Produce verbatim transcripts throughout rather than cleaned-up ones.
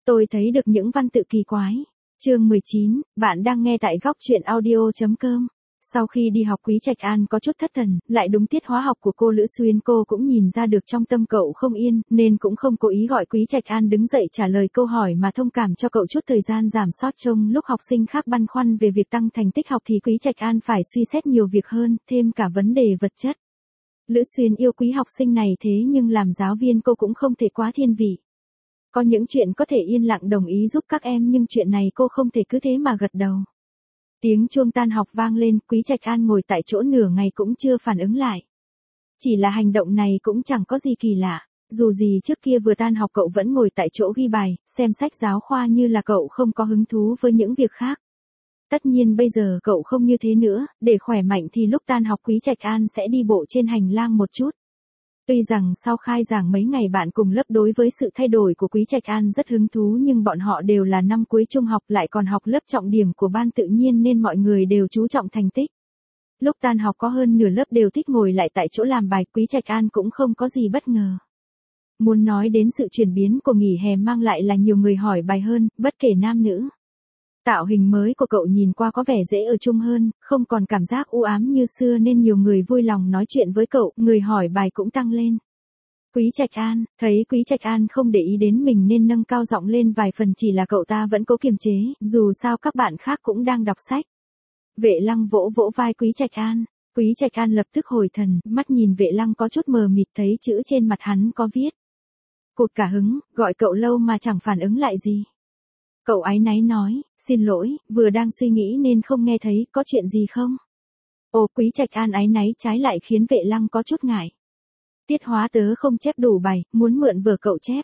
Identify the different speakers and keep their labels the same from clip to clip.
Speaker 1: Tôi thấy được những văn tự kỳ quái. Chương mười chín, bạn đang nghe tại góc truyện audio.com. Sau khi đi học Quý Trạch An có chút thất thần, lại đúng tiết hóa học của cô Lữ Xuyên, cô cũng nhìn ra được trong tâm cậu không yên, nên cũng không cố ý gọi Quý Trạch An đứng dậy trả lời câu hỏi mà thông cảm cho cậu chút thời gian giảm sót. Trong lúc học sinh khác băn khoăn về việc tăng thành tích học thì Quý Trạch An phải suy xét nhiều việc hơn, thêm cả vấn đề vật chất. Lữ Xuyên yêu quý học sinh này, thế nhưng làm giáo viên cô cũng không thể quá thiên vị. Có những chuyện có thể yên lặng đồng ý giúp các em, nhưng chuyện này cô không thể cứ thế mà gật đầu. Tiếng chuông tan học vang lên, Quý Trạch An ngồi tại chỗ nửa ngày cũng chưa phản ứng lại. Chỉ là hành động này cũng chẳng có gì kỳ lạ, dù gì trước kia vừa tan học cậu vẫn ngồi tại chỗ ghi bài, xem sách giáo khoa như là cậu không có hứng thú với những việc khác. Tất nhiên bây giờ cậu không như thế nữa, để khỏe mạnh thì lúc tan học Quý Trạch An sẽ đi bộ trên hành lang một chút. Tuy rằng sau khai giảng mấy ngày bạn cùng lớp đối với sự thay đổi của Quý Trạch An rất hứng thú, nhưng bọn họ đều là năm cuối trung học lại còn học lớp trọng điểm của ban tự nhiên nên mọi người đều chú trọng thành tích. Lúc tan học có hơn nửa lớp đều thích ngồi lại tại chỗ làm bài, Quý Trạch An cũng không có gì bất ngờ. Muốn nói đến sự chuyển biến của nghỉ hè mang lại là nhiều người hỏi bài hơn, bất kể nam nữ. Tạo hình mới của cậu nhìn qua có vẻ dễ ở chung hơn, không còn cảm giác u ám như xưa nên nhiều người vui lòng nói chuyện với cậu, người hỏi bài cũng tăng lên. Quý Trạch An, thấy Quý Trạch An không để ý đến mình nên nâng cao giọng lên vài phần, chỉ là cậu ta vẫn cố kiềm chế, dù sao các bạn khác cũng đang đọc sách. Vệ Lăng vỗ vỗ vai Quý Trạch An, Quý Trạch An lập tức hồi thần, mắt nhìn Vệ Lăng có chút mờ mịt, thấy chữ trên mặt hắn có viết. Cụt cả hứng, gọi cậu lâu mà chẳng phản ứng lại gì. Cậu áy náy nói, xin lỗi, vừa đang suy nghĩ nên không nghe thấy, có chuyện gì không? Ồ, Quý Trạch An áy náy trái lại khiến Vệ Lăng có chút ngại. Tiết hóa tớ không chép đủ bài, muốn mượn vở cậu chép.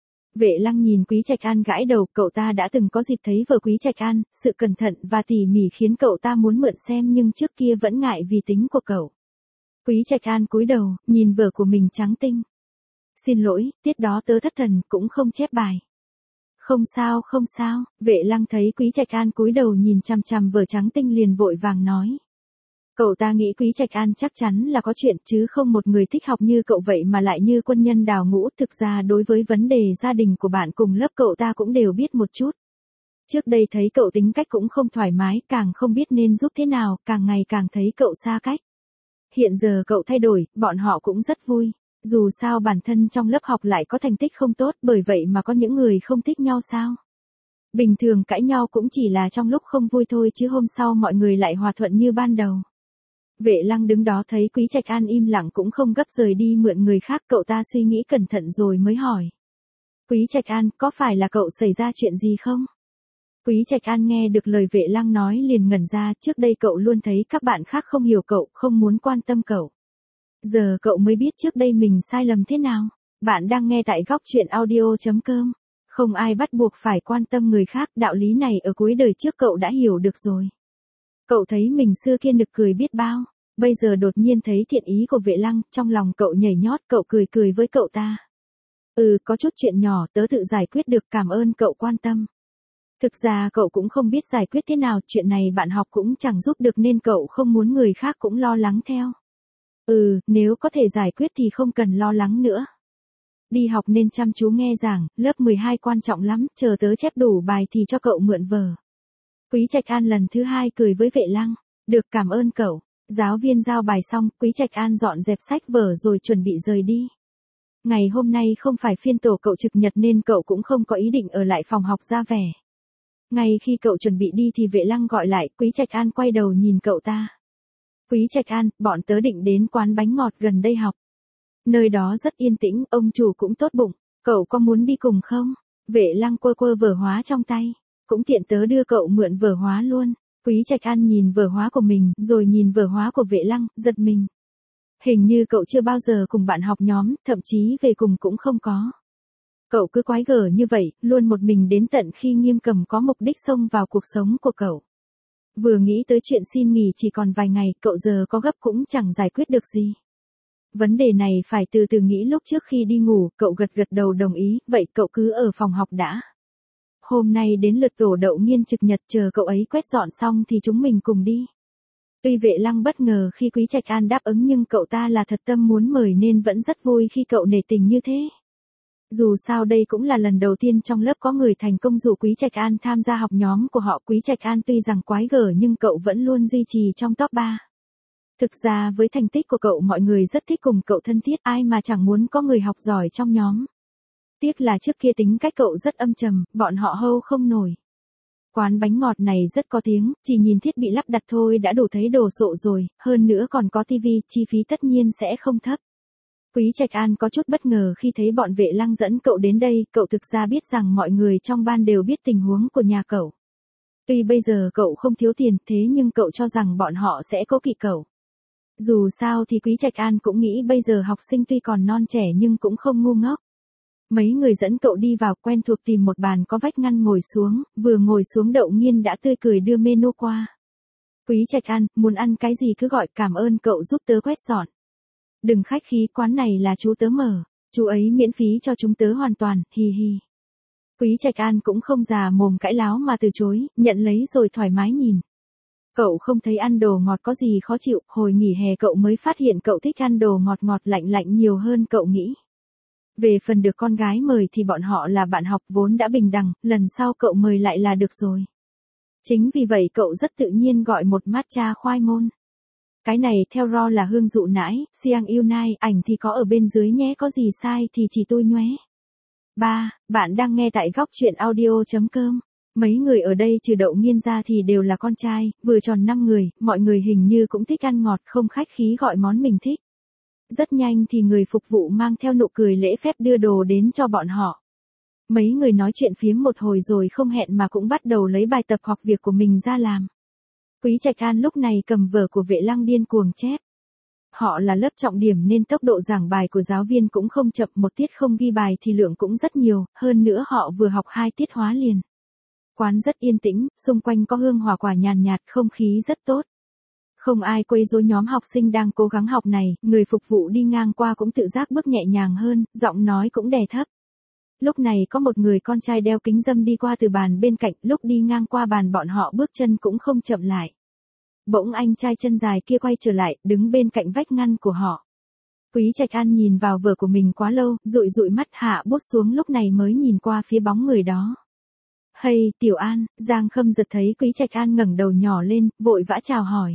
Speaker 1: Vệ Lăng nhìn Quý Trạch An gãi đầu, cậu ta đã từng có dịp thấy vở Quý Trạch An, sự cẩn thận và tỉ mỉ khiến cậu ta muốn mượn xem, nhưng trước kia vẫn ngại vì tính của cậu. Quý Trạch An cúi đầu, nhìn vở của mình trắng tinh. Xin lỗi, tiết đó tớ thất thần, cũng không chép bài. Không sao, không sao, Vệ Lăng thấy Quý Trạch An cúi đầu nhìn chằm chằm vở trắng tinh liền vội vàng nói. Cậu ta nghĩ Quý Trạch An chắc chắn là có chuyện, chứ không một người thích học như cậu vậy mà lại như quân nhân đào ngũ. Thực ra đối với vấn đề gia đình của bạn cùng lớp cậu ta cũng đều biết một chút. Trước đây thấy cậu tính cách cũng không thoải mái, càng không biết nên giúp thế nào, càng ngày càng thấy cậu xa cách. Hiện giờ cậu thay đổi, bọn họ cũng rất vui. Dù sao bản thân trong lớp học lại có thành tích không tốt, bởi vậy mà có những người không thích nhau sao? Bình thường cãi nhau cũng chỉ là trong lúc không vui thôi, chứ hôm sau mọi người lại hòa thuận như ban đầu. Vệ Lăng đứng đó thấy Quý Trạch An im lặng cũng không gấp rời đi mượn người khác, cậu ta suy nghĩ cẩn thận rồi mới hỏi. Quý Trạch An, có phải là cậu xảy ra chuyện gì không? Quý Trạch An nghe được lời Vệ Lăng nói liền ngẩn ra, trước đây cậu luôn thấy các bạn khác không hiểu cậu, không muốn quan tâm cậu. Giờ cậu mới biết trước đây mình sai lầm thế nào. Bạn đang nghe tại góc truyện audio.com. Không ai bắt buộc phải quan tâm người khác, đạo lý này ở cuối đời trước cậu đã hiểu được rồi. Cậu thấy mình xưa kia nực cười biết bao, bây giờ đột nhiên thấy thiện ý của Vệ Lăng, trong lòng cậu nhảy nhót, cậu cười cười với cậu ta. Ừ, có chút chuyện nhỏ tớ tự giải quyết được, cảm ơn cậu quan tâm. Thực ra cậu cũng không biết giải quyết thế nào, chuyện này bạn học cũng chẳng giúp được nên cậu không muốn người khác cũng lo lắng theo. Ừ, nếu có thể giải quyết thì không cần lo lắng nữa. Đi học nên chăm chú nghe giảng, lớp mười hai quan trọng lắm, chờ tớ chép đủ bài thì cho cậu mượn vở. Quý Trạch An lần thứ hai cười với Vệ Lăng, được, cảm ơn cậu. Giáo viên giao bài xong, Quý Trạch An dọn dẹp sách vở rồi chuẩn bị rời đi. Ngày hôm nay không phải phiên tổ cậu trực nhật nên cậu cũng không có ý định ở lại phòng học ra vẻ. Ngay khi cậu chuẩn bị đi thì Vệ Lăng gọi lại, Quý Trạch An quay đầu nhìn cậu ta. Quý Trạch An, bọn tớ định đến quán bánh ngọt gần đây học. Nơi đó rất yên tĩnh, ông chủ cũng tốt bụng, cậu có muốn đi cùng không? Vệ Lăng quơ quơ vở hóa trong tay, cũng tiện tớ đưa cậu mượn vở hóa luôn. Quý Trạch An nhìn vở hóa của mình, rồi nhìn vở hóa của Vệ Lăng, giật mình. Hình như cậu chưa bao giờ cùng bạn học nhóm, thậm chí về cùng cũng không có. Cậu cứ quái gở như vậy, luôn một mình đến tận khi Nghiêm Cầm có mục đích xông vào cuộc sống của cậu. Vừa nghĩ tới chuyện xin nghỉ chỉ còn vài ngày, cậu giờ có gấp cũng chẳng giải quyết được gì. Vấn đề này phải từ từ nghĩ. Lúc trước khi đi ngủ, cậu gật gật đầu đồng ý, vậy cậu cứ ở phòng học đã. Hôm nay đến lượt tổ Đậu Nghiên trực nhật, chờ cậu ấy quét dọn xong thì chúng mình cùng đi. Tuy Vệ Lăng bất ngờ khi Quý Trạch An đáp ứng, nhưng cậu ta là thật tâm muốn mời nên vẫn rất vui khi cậu nể tình như thế. Dù sao đây cũng là lần đầu tiên trong lớp có người thành công dụ Quý Trạch An tham gia học nhóm của họ. Quý Trạch An tuy rằng quái gở nhưng cậu vẫn luôn duy trì trong top ba. Thực ra với thành tích của cậu mọi người rất thích cùng cậu thân thiết, ai mà chẳng muốn có người học giỏi trong nhóm. Tiếc là trước kia tính cách cậu rất âm trầm, bọn họ hâu không nổi. Quán bánh ngọt này rất có tiếng, chỉ nhìn thiết bị lắp đặt thôi đã đủ thấy đồ sộ rồi, hơn nữa còn có tivi, chi phí tất nhiên sẽ không thấp. Quý Trạch An có chút bất ngờ khi thấy bọn Vệ Lăng dẫn cậu đến đây, cậu thực ra biết rằng mọi người trong ban đều biết tình huống của nhà cậu. Tuy bây giờ cậu không thiếu tiền thế nhưng cậu cho rằng bọn họ sẽ cố kỵ cậu. Dù sao thì Quý Trạch An cũng nghĩ bây giờ học sinh tuy còn non trẻ nhưng cũng không ngu ngốc. Mấy người dẫn cậu đi vào quen thuộc tìm một bàn có vách ngăn ngồi xuống, vừa ngồi xuống Đậu Nghiên đã tươi cười đưa menu qua. Quý Trạch An, muốn ăn cái gì cứ gọi, cảm ơn cậu giúp tớ quét dọn. Đừng khách khí, quán này là chú tớ mở, chú ấy miễn phí cho chúng tớ hoàn toàn, hi hi. Quý Trạch An cũng không già mồm cãi láo mà từ chối, nhận lấy rồi thoải mái nhìn. Cậu không thấy ăn đồ ngọt có gì khó chịu, hồi nghỉ hè cậu mới phát hiện cậu thích ăn đồ ngọt ngọt lạnh lạnh nhiều hơn cậu nghĩ. Về phần được con gái mời thì bọn họ là bạn học vốn đã bình đẳng, lần sau cậu mời lại là được rồi. Chính vì vậy cậu rất tự nhiên gọi một matcha khoai môn. Cái này theo ro là hương dụ nãi, siang yêu nai, ảnh thì có ở bên dưới nhé, có gì sai thì chỉ tôi nhóe. ba. Bạn đang nghe tại góc truyện audio chấm com. Mấy người ở đây trừ Đậu Nghiên ra thì đều là con trai, vừa tròn năm người, mọi người hình như cũng thích ăn ngọt, không khách khí gọi món mình thích. Rất nhanh thì người phục vụ mang theo nụ cười lễ phép đưa đồ đến cho bọn họ. Mấy người nói chuyện phiếm một hồi rồi không hẹn mà cũng bắt đầu lấy bài tập hoặc việc của mình ra làm. Quý Trạch An lúc này cầm vở của Vệ Lăng điên cuồng chép. Họ là lớp trọng điểm nên tốc độ giảng bài của giáo viên cũng không chậm, một tiết không ghi bài thì lượng cũng rất nhiều, hơn nữa họ vừa học hai tiết hóa liền. Quán rất yên tĩnh, xung quanh có hương hoa quả nhàn nhạt, không khí rất tốt. Không ai quấy rối nhóm học sinh đang cố gắng học này, người phục vụ đi ngang qua cũng tự giác bước nhẹ nhàng hơn, giọng nói cũng đè thấp. Lúc này có một người con trai đeo kính râm đi qua từ bàn bên cạnh, lúc đi ngang qua bàn bọn họ bước chân cũng không chậm lại. Bỗng anh trai chân dài kia quay trở lại, đứng bên cạnh vách ngăn của họ. Quý Trạch An nhìn vào vở của mình quá lâu, dụi dụi mắt hạ bút xuống, lúc này mới nhìn qua phía bóng người đó. Hay, Tiểu An, Giang Khâm giật thấy Quý Trạch An ngẩng đầu nhỏ lên, vội vã chào hỏi.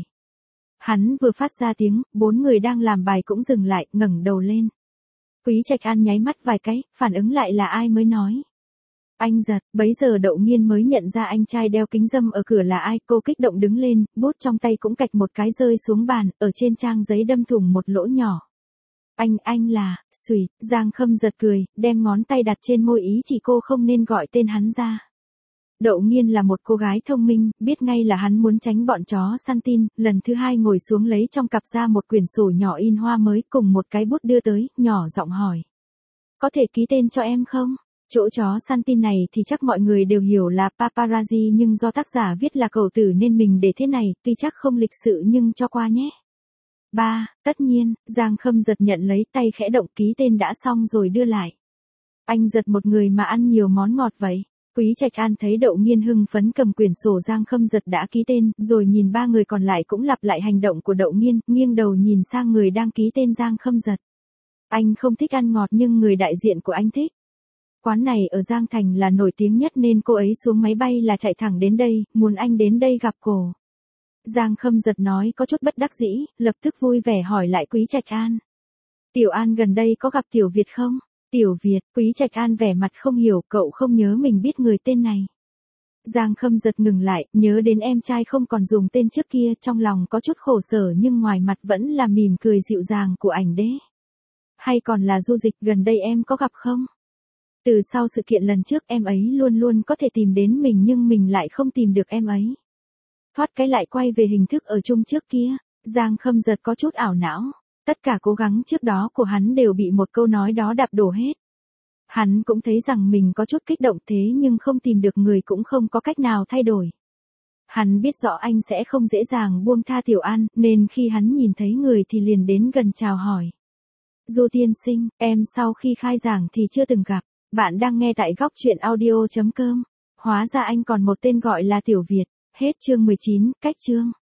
Speaker 1: Hắn vừa phát ra tiếng, bốn người đang làm bài cũng dừng lại, ngẩng đầu lên. Quý Trạch An nháy mắt vài cái, phản ứng lại là ai mới nói. Anh Giật, bấy giờ Đậu Nghiên mới nhận ra anh trai đeo kính râm ở cửa là ai, cô kích động đứng lên, bút trong tay cũng cạch một cái rơi xuống bàn, ở trên trang giấy đâm thủng một lỗ nhỏ. Anh, anh là, xùi, Giang Khâm giật cười, đem ngón tay đặt trên môi ý chỉ cô không nên gọi tên hắn ra. Đậu Nghiên là một cô gái thông minh, biết ngay là hắn muốn tránh bọn chó săn tin, lần thứ hai ngồi xuống lấy trong cặp ra một quyển sổ nhỏ in hoa mới cùng một cái bút đưa tới, nhỏ giọng hỏi. Có thể ký tên cho em không? Chỗ chó săn tin này thì chắc mọi người đều hiểu là paparazzi nhưng do tác giả viết là cầu tử nên mình để thế này, tuy chắc không lịch sự nhưng cho qua nhé. ba. Tất nhiên, Giang Khâm giật nhận lấy, tay khẽ động, ký tên đã xong rồi đưa lại. Anh Giật một người mà ăn nhiều món ngọt vậy. Quý Trạch An thấy Đậu Nghiên hưng phấn cầm quyển sổ Giang Khâm giật đã ký tên, rồi nhìn ba người còn lại cũng lặp lại hành động của Đậu Nghiên, nghiêng đầu nhìn sang người đang ký tên Giang Khâm giật. Anh không thích ăn ngọt nhưng người đại diện của anh thích. Quán này ở Giang Thành là nổi tiếng nhất nên cô ấy xuống máy bay là chạy thẳng đến đây, muốn anh đến đây gặp cô. Giang Khâm giật nói có chút bất đắc dĩ, lập tức vui vẻ hỏi lại Quý Trạch An. Tiểu An gần đây có gặp Tiểu Việt không? Tiểu Việt, Quý Trạch An vẻ mặt không hiểu, cậu không nhớ mình biết người tên này. Giang Khâm giật ngừng lại, nhớ đến em trai không còn dùng tên trước kia, trong lòng có chút khổ sở nhưng ngoài mặt vẫn là mỉm cười dịu dàng của ảnh đế. Hay còn là Du Dịch, gần đây em có gặp không? Từ sau sự kiện lần trước em ấy luôn luôn có thể tìm đến mình nhưng mình lại không tìm được em ấy. Thoát cái lại quay về hình thức ở chung trước kia, Giang Khâm giật có chút ảo não. Tất cả cố gắng trước đó của hắn đều bị một câu nói đó đạp đổ hết. Hắn cũng thấy rằng mình có chút kích động thế nhưng không tìm được người cũng không có cách nào thay đổi. Hắn biết rõ anh sẽ không dễ dàng buông tha Tiểu An, nên khi hắn nhìn thấy người thì liền đến gần chào hỏi. Du tiên sinh, em sau khi khai giảng thì chưa từng gặp. Bạn đang nghe tại góc truyện audio chấm com. Hóa ra anh còn một tên gọi là Tiểu Việt. Hết chương mười chín, cách chương.